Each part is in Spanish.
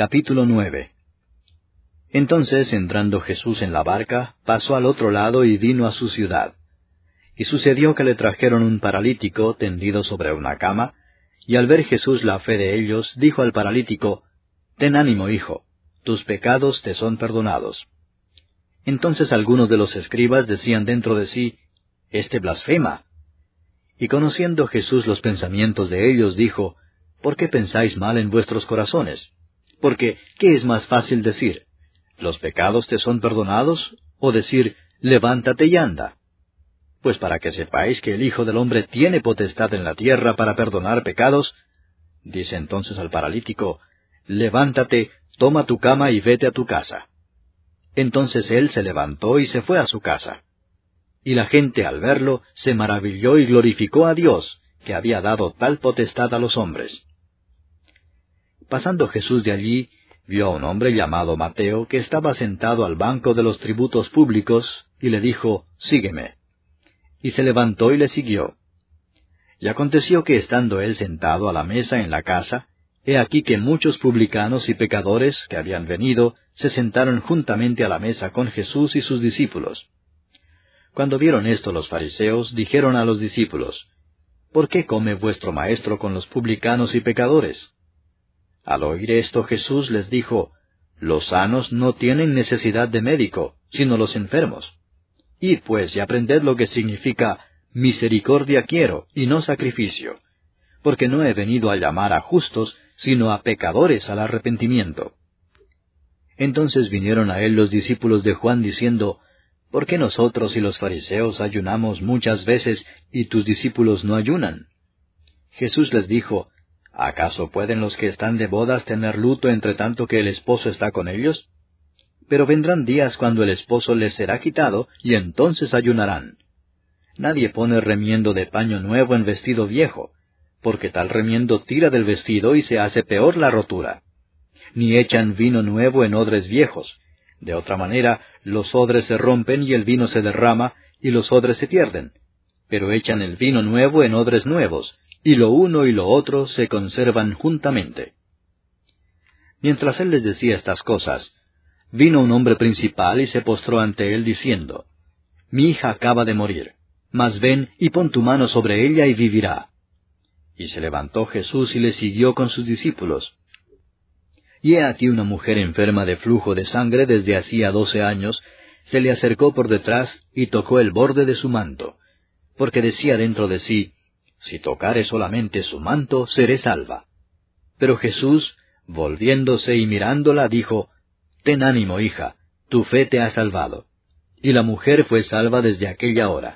Capítulo 9. Entonces, entrando Jesús en la barca, pasó al otro lado y vino a su ciudad. Y sucedió que le trajeron un paralítico tendido sobre una cama, y al ver Jesús la fe de ellos, dijo al paralítico, «Ten ánimo, hijo, tus pecados te son perdonados». Entonces algunos de los escribas decían dentro de sí, «Este blasfema». Y conociendo Jesús los pensamientos de ellos, dijo, «¿Por qué pensáis mal en vuestros corazones? Porque, ¿qué es más fácil decir? ¿Los pecados te son perdonados? ¿O decir, levántate y anda? Pues para que sepáis que el Hijo del Hombre tiene potestad en la tierra para perdonar pecados, dice entonces al paralítico, levántate, toma tu cama y vete a tu casa. Entonces él se levantó y se fue a su casa. Y la gente al verlo se maravilló y glorificó a Dios, que había dado tal potestad a los hombres. Pasando Jesús de allí, vio a un hombre llamado Mateo, que estaba sentado al banco de los tributos públicos, y le dijo, «Sígueme». Y se levantó y le siguió. Y aconteció que estando él sentado a la mesa en la casa, he aquí que muchos publicanos y pecadores que habían venido, se sentaron juntamente a la mesa con Jesús y sus discípulos. Cuando vieron esto los fariseos, dijeron a los discípulos, «¿Por qué come vuestro maestro con los publicanos y pecadores?» Al oír esto Jesús les dijo, «Los sanos no tienen necesidad de médico, sino los enfermos. Id pues y aprended lo que significa, misericordia quiero, y no sacrificio, porque no he venido a llamar a justos, sino a pecadores al arrepentimiento». Entonces vinieron a él los discípulos de Juan diciendo, «¿Por qué nosotros y los fariseos ayunamos muchas veces, y tus discípulos no ayunan?» Jesús les dijo, ¿acaso pueden los que están de bodas tener luto entre tanto que el esposo está con ellos? Pero vendrán días cuando el esposo les será quitado, y entonces ayunarán. Nadie pone remiendo de paño nuevo en vestido viejo, porque tal remiendo tira del vestido y se hace peor la rotura. Ni echan vino nuevo en odres viejos. De otra manera, los odres se rompen y el vino se derrama, y los odres se pierden. Pero echan el vino nuevo en odres nuevos, y lo uno y lo otro se conservan juntamente. Mientras él les decía estas cosas, vino un hombre principal y se postró ante él diciendo, «Mi hija acaba de morir, mas ven y pon tu mano sobre ella y vivirá». Y se levantó Jesús y le siguió con sus discípulos. Y he aquí una mujer enferma de flujo de sangre desde hacía 12 años, se le acercó por detrás y tocó el borde de su manto, porque decía dentro de sí, «Si tocare solamente su manto, seré salva». Pero Jesús, volviéndose y mirándola, dijo, «Ten ánimo, hija, tu fe te ha salvado». Y la mujer fue salva desde aquella hora.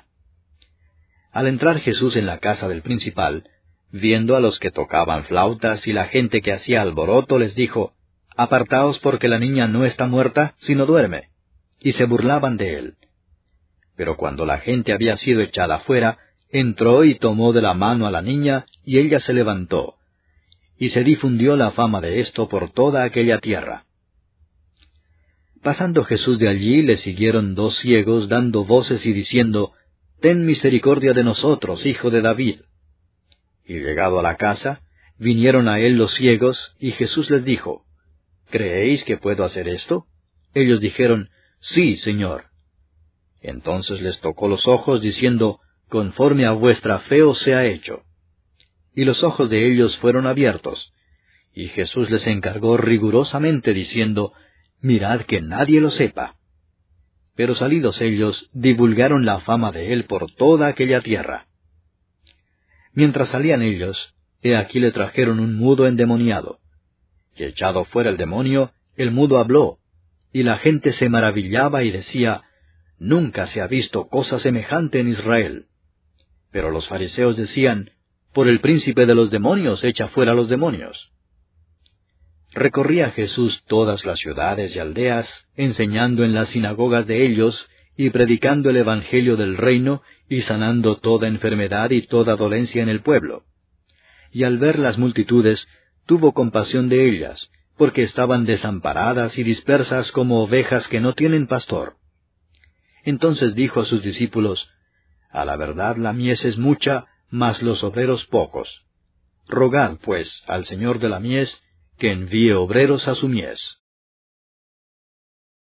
Al entrar Jesús en la casa del principal, viendo a los que tocaban flautas y la gente que hacía alboroto, les dijo, «Apartaos porque la niña no está muerta, sino duerme». Y se burlaban de él. Pero cuando la gente había sido echada fuera, entró y tomó de la mano a la niña, y ella se levantó. Y se difundió la fama de esto por toda aquella tierra. Pasando Jesús de allí, le siguieron 2 ciegos, dando voces y diciendo, «Ten misericordia de nosotros, hijo de David». Y llegado a la casa, vinieron a él los ciegos, y Jesús les dijo, «¿Creéis que puedo hacer esto?» Ellos dijeron, «Sí, Señor». Entonces les tocó los ojos, diciendo, «Conforme a vuestra fe os sea hecho». Y los ojos de ellos fueron abiertos. Y Jesús les encargó rigurosamente, diciendo, «Mirad que nadie lo sepa». Pero salidos ellos, divulgaron la fama de él por toda aquella tierra. Mientras salían ellos, he aquí le trajeron un mudo endemoniado. Y echado fuera el demonio, el mudo habló, y la gente se maravillaba y decía, «Nunca se ha visto cosa semejante en Israel». Pero los fariseos decían, «Por el príncipe de los demonios echa fuera los demonios». Recorría Jesús todas las ciudades y aldeas, enseñando en las sinagogas de ellos, y predicando el evangelio del reino, y sanando toda enfermedad y toda dolencia en el pueblo. Y al ver las multitudes, tuvo compasión de ellas, porque estaban desamparadas y dispersas como ovejas que no tienen pastor. Entonces dijo a sus discípulos, «A la verdad la mies es mucha, mas los obreros pocos. Rogad, pues, al Señor de la mies, que envíe obreros a su mies.